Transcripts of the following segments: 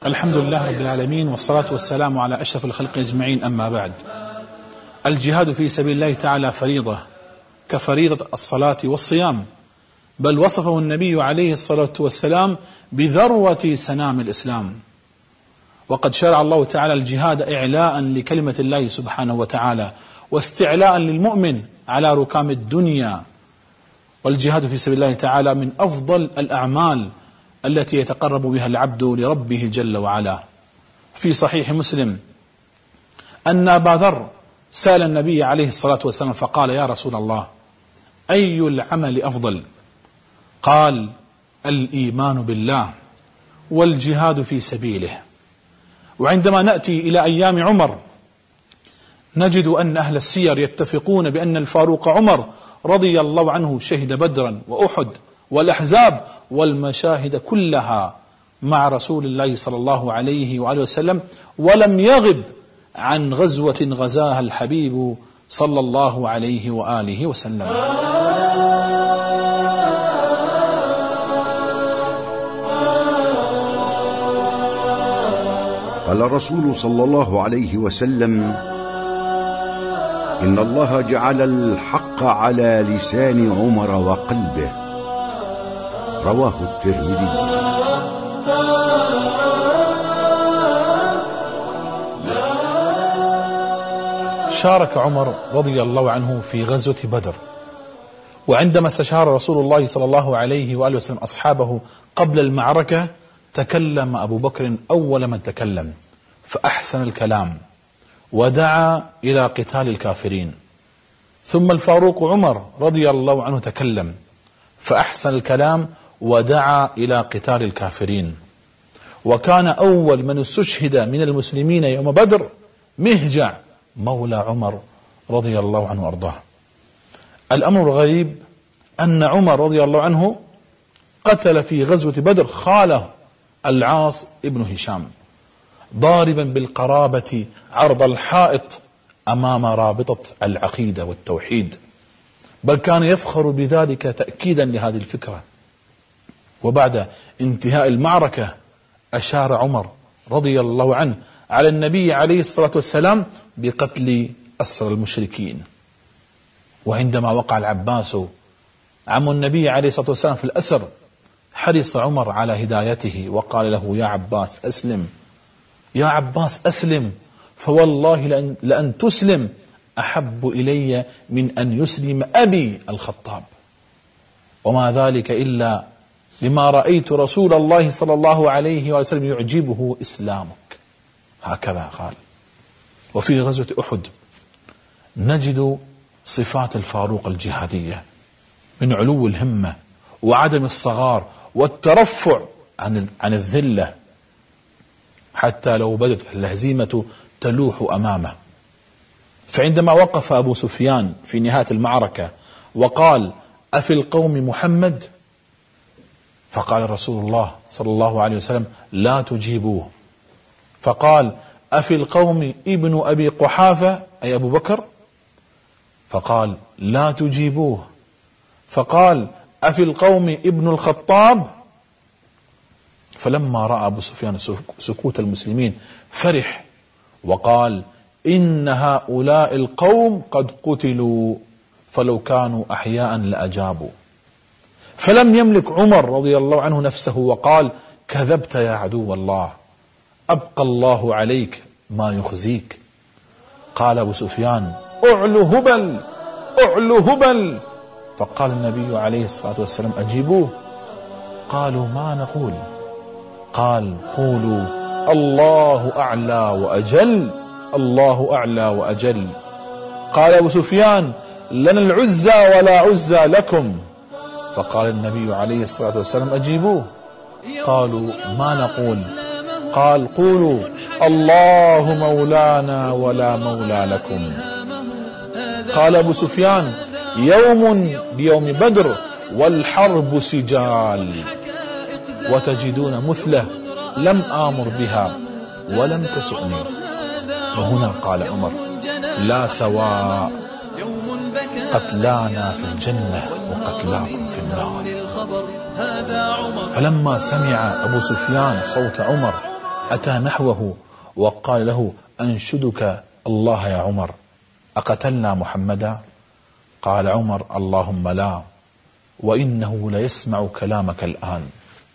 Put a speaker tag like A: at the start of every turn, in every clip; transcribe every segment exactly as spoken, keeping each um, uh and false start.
A: الحمد لله رب العالمين، والصلاة والسلام على أشرف الخلق أجمعين، أما بعد. الجهاد في سبيل الله تعالى فريضة كفريضة الصلاة والصيام، بل وصفه النبي عليه الصلاة والسلام بذروة سنام الإسلام. وقد شرع الله تعالى الجهاد إعلاء لكلمة الله سبحانه وتعالى، واستعلاء للمؤمن على ركام الدنيا. والجهاد في سبيل الله تعالى من أفضل الأعمال التي يتقرب بها العبد لربه جل وعلا. في صحيح مسلم أن أبا ذر سأل النبي عليه الصلاة والسلام فقال: يا رسول الله، أي العمل أفضل؟ قال: الإيمان بالله والجهاد في سبيله. وعندما نأتي إلى أيام عمر نجد أن أهل السير يتفقون بأن الفاروق عمر رضي الله عنه شهد بدرا وأحد والأحزاب والمشاهد كلها مع رسول الله صلى الله عليه وآله وسلم، ولم يغب عن غزوة غزاها الحبيب صلى الله عليه وآله وسلم.
B: قال الرسول صلى الله عليه وسلم: إن الله جعل الحق على لسان عمر وقلبه. رواه الترمذي.
A: شارك عمر رضي الله عنه في غزوة بدر، وعندما استشار رسول الله صلى الله عليه وآله وسلم أصحابه قبل المعركة تكلم أبو بكر أول من تكلم فأحسن الكلام ودعا إلى قتال الكافرين، ثم الفاروق عمر رضي الله عنه تكلم فأحسن الكلام ودعا إلى قتال الكافرين. وكان أول من استشهد من المسلمين يوم بدر مهجع مولى عمر رضي الله عنه وأرضاه. الأمر الغريب أن عمر رضي الله عنه قتل في غزوة بدر خاله العاص ابن هشام، ضاربا بالقرابة عرض الحائط أمام رابطة العقيدة والتوحيد، بل كان يفخر بذلك تأكيدا لهذه الفكرة. وبعد انتهاء المعركة أشار عمر رضي الله عنه على النبي عليه الصلاة والسلام بقتل أسرى المشركين. وعندما وقع العباس عم النبي عليه الصلاة والسلام في الأسر حرص عمر على هدايته وقال له: يا عباس أسلم، يا عباس أسلم، فوالله لأن, لأن تسلم أحب إلي من أن يسلم أبي الخطاب، وما ذلك إلا لما رأيت رسول الله صلى الله عليه وسلم يعجبه إسلامك. هكذا قال. وفي غزوة أحد نجد صفات الفاروق الجهادية من علو الهمة وعدم الصغار والترفع عن عن الذلة، حتى لو بدت الهزيمة تلوح أمامه. فعندما وقف أبو سفيان في نهاية المعركة وقال: أفي القوم محمد؟ فقال رسول الله صلى الله عليه وسلم: لا تجيبوه. فقال: أفي القوم ابن أبي قحافة أي أبو بكر؟ فقال: لا تجيبوه. فقال: أفي القوم ابن الخطاب؟ فلما رأى أبو سفيان سكوت المسلمين فرح وقال: إن هؤلاء القوم قد قتلوا، فلو كانوا أحياء لأجابوا. فلم يملك عمر رضي الله عنه نفسه وقال: كذبت يا عدو الله، أبقى الله عليك ما يخزيك. قال أبو سفيان: أعلو هبل، أعلو هبل. فقال النبي عليه الصلاة والسلام: أجيبوه. قالوا: ما نقول؟ قال: قولوا الله أعلى وأجل، الله أعلى وأجل. قال أبو سفيان: لنا العزى ولا عزى لكم. فقال النبي عليه الصلاة والسلام: أجيبوه. قالوا: ما نقول؟ قال: قولوا الله مولانا ولا مولى لكم. قال أبو سفيان: يوم بيوم بدر والحرب سجال، وتجدون مثله لم آمر بها ولم تسؤني. وهنا قال عمر: لا سواء، قتلانا في الجنة وقتلاكم في النار. فلما سمع أبو سفيان صوت عمر أتى نحوه وقال له: أنشدك الله يا عمر، أقتلنا محمدا؟ قال عمر: اللهم لا، وإنه ليسمع كلامك الآن.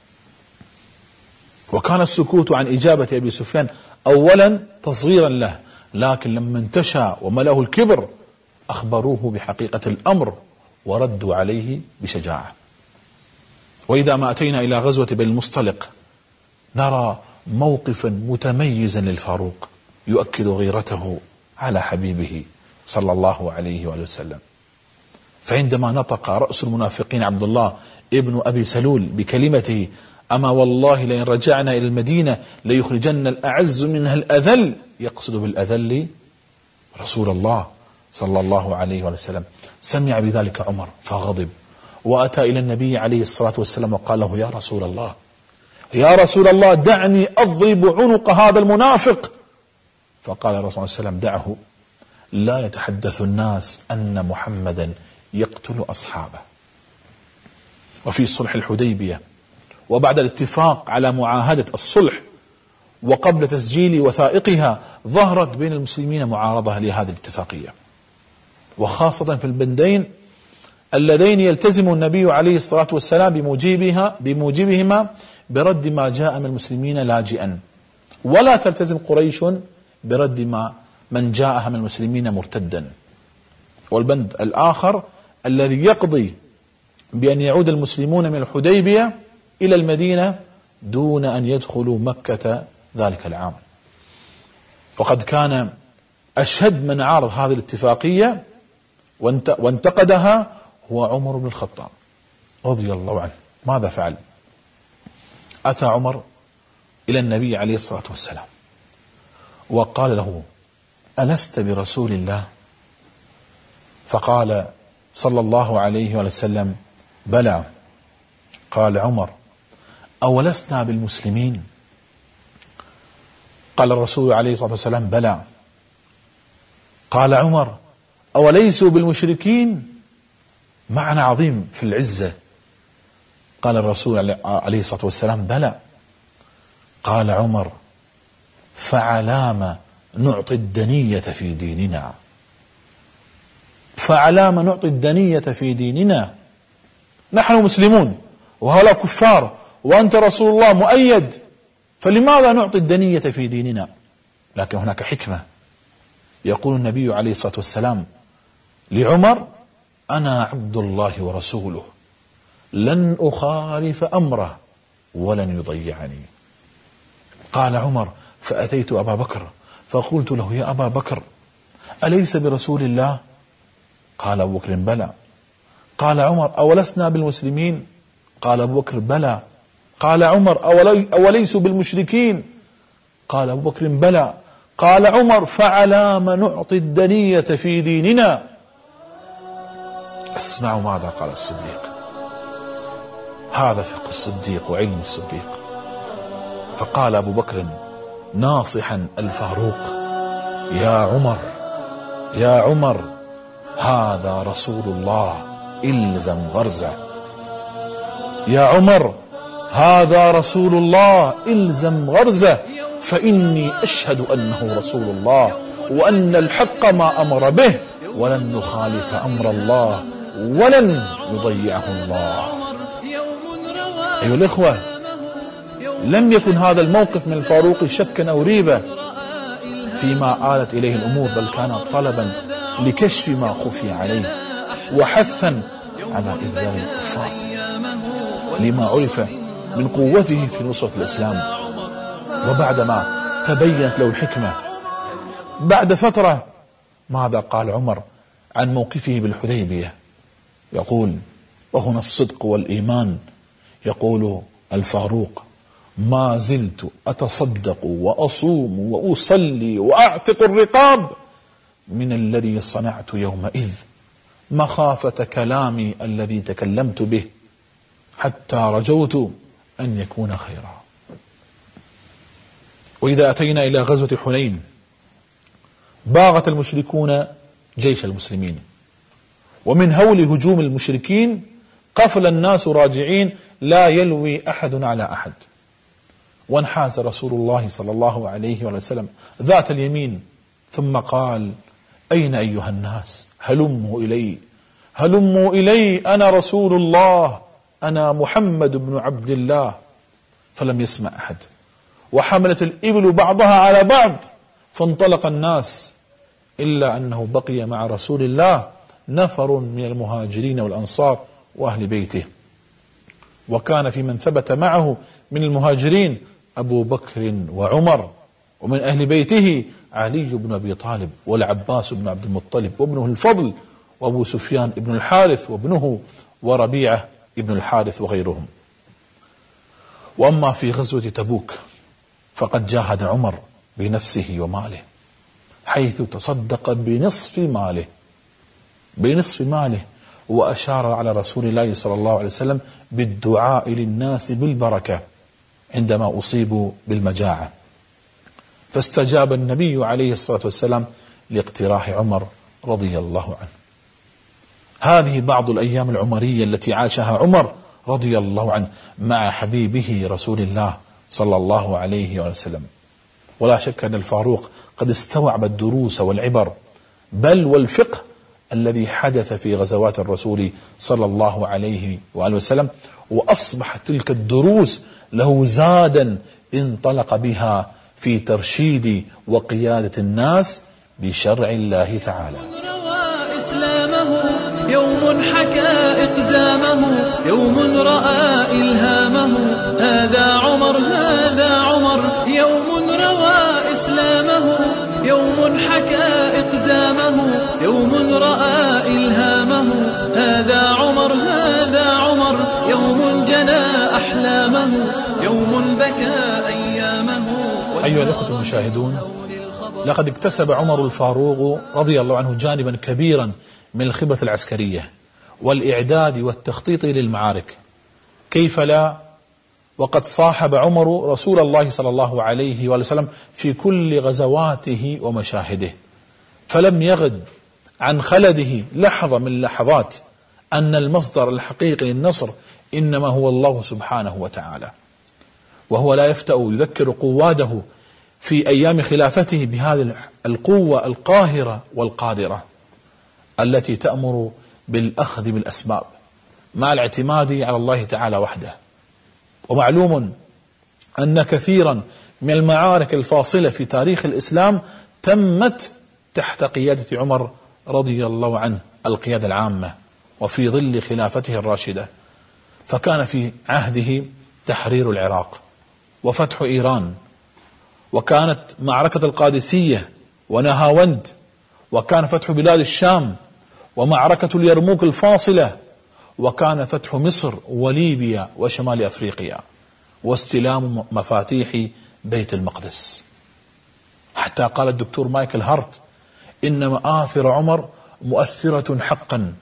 A: وكان السكوت عن إجابة أبي سفيان أولا تصغيرا له، لكن لما انتشى وملأه الكبر أخبروه بحقيقة الأمر وردوا عليه بشجاعة. وإذا ما أتينا إلى غزوة بني المصطلق نرى موقفا متميزا للفاروق يؤكد غيرته على حبيبه صلى الله عليه وآله وسلم. فعندما نطق رأس المنافقين عبد الله ابن أبي سلول بكلمته: أما والله لئن رجعنا إلى المدينة ليخرجن الأعز منها الأذل، يقصد بالأذل رسول الله صلى الله عليه وسلم، سمع بذلك عمر فغضب وأتى إلى النبي عليه الصلاة والسلام وقال له: يا رسول الله يا رسول الله دعني أضرب عنق هذا المنافق. فقال الرسول صلى الله عليه وسلم: دعه، لا يتحدث الناس أن محمدا يقتل أصحابه. وفي صلح الحديبية وبعد الاتفاق على معاهدة الصلح وقبل تسجيل وثائقها ظهرت بين المسلمين معارضة لهذه الاتفاقية، وخاصة في البندين اللذين يلتزم النبي عليه الصلاة والسلام بموجبها بموجبهما برد ما جاء من المسلمين لاجئا، ولا تلتزم قريش برد ما من جاءها من المسلمين مرتدا. والبند الآخر الذي يقضي بأن يعود المسلمون من الحديبية إلى المدينة دون أن يدخلوا مكة ذلك العام. وقد كان أشد من عارض هذه الاتفاقية وانتقدها هو عمر بن الخطاب رضي الله عنه. ماذا فعل؟ أتى عمر إلى النبي عليه الصلاة والسلام وقال له: ألست برسول الله؟ فقال صلى الله عليه وسلم: بلى. قال عمر: أولسنا بالمسلمين؟ قال الرسول عليه الصلاة والسلام: بلى. قال عمر: أوليسوا بالمشركين؟ معنى عظيم في العزة. قال الرسول عليه الصلاة والسلام: بلى. قال عمر: فعلام نعطي الدنية في ديننا؟ فعلام نعطي الدنية في ديننا؟ نحن مسلمون وهؤلاء كفار وأنت رسول الله مؤيد، فلماذا نعطي الدنية في ديننا؟ لكن هناك حكمة. يقول النبي عليه الصلاة والسلام لعمر: أنا عبد الله ورسوله لن أخالف أمره ولن يضيعني. قال عمر: فأتيت أبا بكر فقلت له: يا أبا بكر أليس برسول الله؟ قال أبو بكر: بلى. قال عمر: أولسنا بالمسلمين؟ قال أبو بكر: بلى. قال عمر: أولي أوليسوا بالمشركين؟ قال أبو بكر: بلى. قال عمر: فعلام نعطي الدنية في ديننا؟ اسمعوا ماذا قال الصديق. هذا فقه الصديق وعلم الصديق. فقال أبو بكر ناصحا الفاروق: يا عمر يا عمر هذا رسول الله، إلزم غرزه. يا عمر هذا رسول الله، إلزم غرزه، فإني أشهد أنه رسول الله وأن الحق ما أمر به ولن نخالف أمر الله ولن يضيعه الله. أيها الإخوة، لم يكن هذا الموقف من الفاروق شكا أو ريبة فيما آلت إليه الأمور، بل كان طلبا لكشف ما خفي عليه وحثا على إذلال الكفار لما عرف من قوته في نصرة الإسلام. وبعدما تبينت له الحكمة بعد فترة، ماذا قال عمر عن موقفه بالحديبية؟ يقول، وهنا الصدق والإيمان، يقول الفاروق: ما زلت أتصدق وأصوم وأصلي وأعتق الرقاب من الذي صنعت يومئذ مخافة كلامي الذي تكلمت به، حتى رجوت أن يكون خيرا. وإذا أتينا إلى غزوة حنين باغت المشركون جيش المسلمين، ومن هول هجوم المشركين قفل الناس راجعين لا يلوي أحد على أحد، وانحاز رسول الله صلى الله عليه وسلم ذات اليمين ثم قال: أين أيها الناس؟ هلموا إلي، هلموا إلي، أنا رسول الله، أنا محمد بن عبد الله. فلم يسمع أحد، وحملت الإبل بعضها على بعض فانطلق الناس، إلا أنه بقي مع رسول الله نفر من المهاجرين والأنصار وأهل بيته. وكان في من ثبت معه من المهاجرين أبو بكر وعمر، ومن أهل بيته علي بن أبي طالب والعباس بن عبد المطلب وابنه الفضل وأبو سفيان بن الحارث وابنه وربيعة بن الحارث وغيرهم. وأما في غزوة تبوك فقد جاهد عمر بنفسه وماله، حيث تصدق بنصف ماله بنصف ماله وأشار على رسول الله صلى الله عليه وسلم بالدعاء للناس بالبركة عندما أصيبوا بالمجاعة، فاستجاب النبي عليه الصلاة والسلام لاقتراح عمر رضي الله عنه. هذه بعض الأيام العمرية التي عاشها عمر رضي الله عنه مع حبيبه رسول الله صلى الله عليه وسلم. ولا شك أن الفاروق قد استوعب الدروس والعبر بل والفقه الذي حدث في غزوات الرسول صلى الله عليه وآله وسلم، وأصبحت تلك الدروس له زادا انطلق بها في ترشيد وقيادة الناس بشرع الله تعالى.
C: روى إسلامه يوم حكى إقدامه، يوم رأى إلهامه، هذا عمر هذا عمر. يوم روى إسلامه يوم حكى إقدامه، يوم رأى إلهامه، هذا عمر هذا عمر. يوم جنى أحلامه، يوم بكى أيامه.
A: أيها الأخوة المشاهدون، لقد اكتسب عمر الفاروق رضي الله عنه جانبا كبيرا من الخبرة العسكرية والإعداد والتخطيط للمعارك. كيف لا، وقد صاحب عمر رسول الله صلى الله عليه وآله وسلم في كل غزواته ومشاهده، فلم يغد عن خلده لحظة من اللحظات أن المصدر الحقيقي للنصر إنما هو الله سبحانه وتعالى. وهو لا يفتأ يذكر قواده في أيام خلافته بهذه القوة القاهرة والقادرة التي تأمر بالأخذ بالأسباب مع الاعتماد على الله تعالى وحده. ومعلوم أن كثيرا من المعارك الفاصلة في تاريخ الإسلام تمت تحت قيادة عمر رضي الله عنه القيادة العامة وفي ظل خلافته الراشدة. فكان في عهده تحرير العراق وفتح إيران، وكانت معركة القادسية ونهاوند، وكان فتح بلاد الشام ومعركة اليرموك الفاصلة، وكان فتح مصر وليبيا وشمال أفريقيا، واستلام مفاتيح بيت المقدس. حتى قال الدكتور مايكل هارت إن مآثر عمر مؤثرة حقا،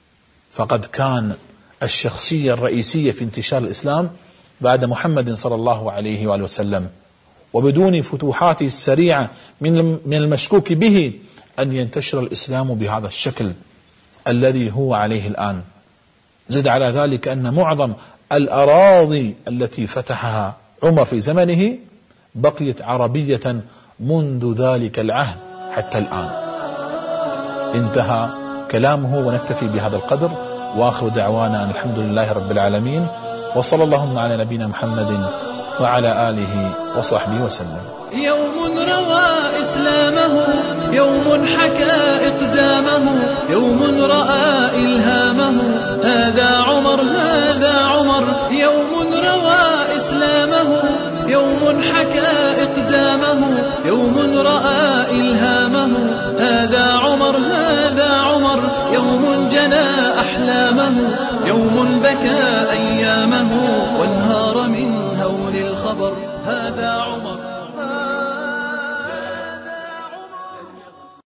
A: فقد كان الشخصية الرئيسية في انتشار الإسلام بعد محمد صلى الله عليه وآله وسلم، وبدون فتوحاته السريعة من المشكوك به أن ينتشر الإسلام بهذا الشكل الذي هو عليه الآن. زد على ذلك أن معظم الأراضي التي فتحها عمر في زمنه بقيت عربية منذ ذلك العهد حتى الآن. انتهى كلامه، ونكتفي بهذا القدر، وآخر دعوانا أن الحمد لله رب العالمين، وصلى اللهم على نبينا محمد وعلى آله وصحبه وسلم.
C: يوم روى إسلامه، يوم حكى إقدامه، يوم رأى إلهامه، هذا عمر هذا عمر. يوم روى إسلامه، يوم حكى إقدامه، يوم رأى إلهامه، هذا عمر هذا عمر. يوم جنى أحلامه، يوم بكى أيامه، وانهار من هول الخبر، هذا عمر.